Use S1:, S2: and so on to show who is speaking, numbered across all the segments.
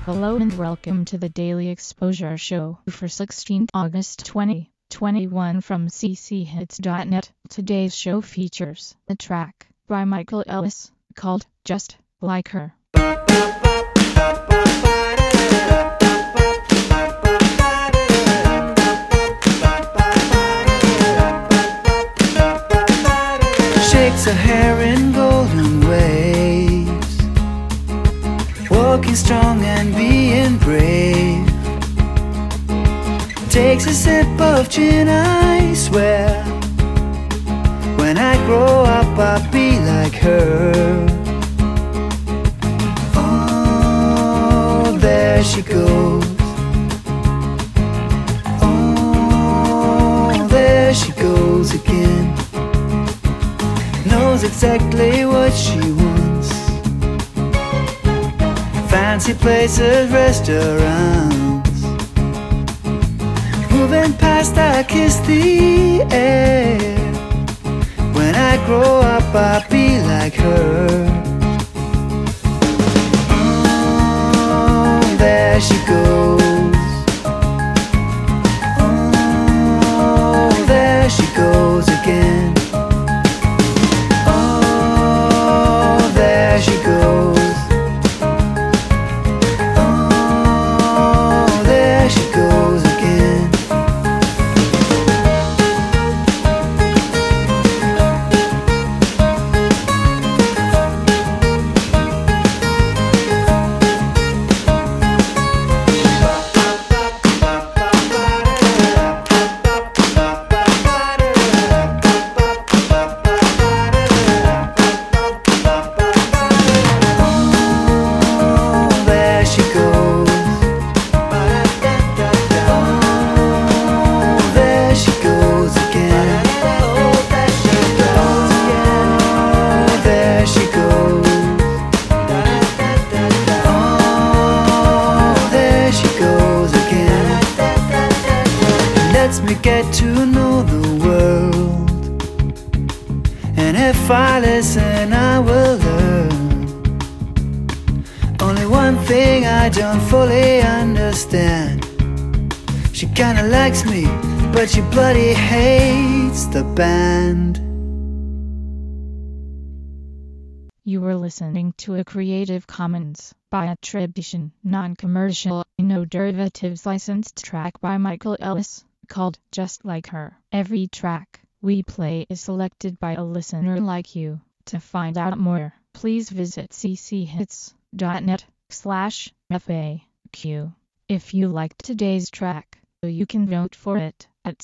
S1: Hello and welcome to the Daily Exposure Show for 16th August 2021 from cchits.net. Today's show features a track by Michael Ellis called Just Like Her.
S2: Shakes her hair in golden waves, walking strong and being brave. Takes a sip of gin, I swear. When I grow up I'll be like her. Oh, there she goes. Oh, there she goes again. Knows exactly what she wants. Fancy places, restaurants. Moving past, I kiss the air. When I grow up, I'll be like her. Oh, there she goes. Oh, there she goes again. Oh, there she goes. Oh, there she goes again. Lets me get to know the world, and if I listen I will learn. Only one thing I don't fully understand: she kinda likes me, but she bloody hates the band.
S1: You were listening to a Creative Commons by attribution, non-commercial, no derivatives licensed track by Michael Ellis called Just Like Her. Every track we play is selected by a listener like you. To find out more, please visit cchits.net/FAQ. If you liked today's track, you can vote for it at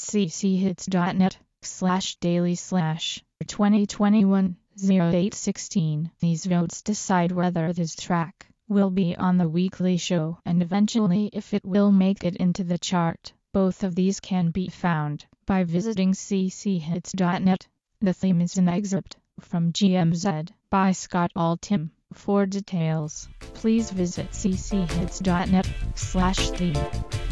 S1: cchits.net/daily/2021-0816. These votes decide whether this track will be on the weekly show and eventually if it will make it into the chart. Both of these can be found by visiting cchits.net. The theme is an excerpt from GMZ by Scott Altham. For details, please visit cchits.net/theme.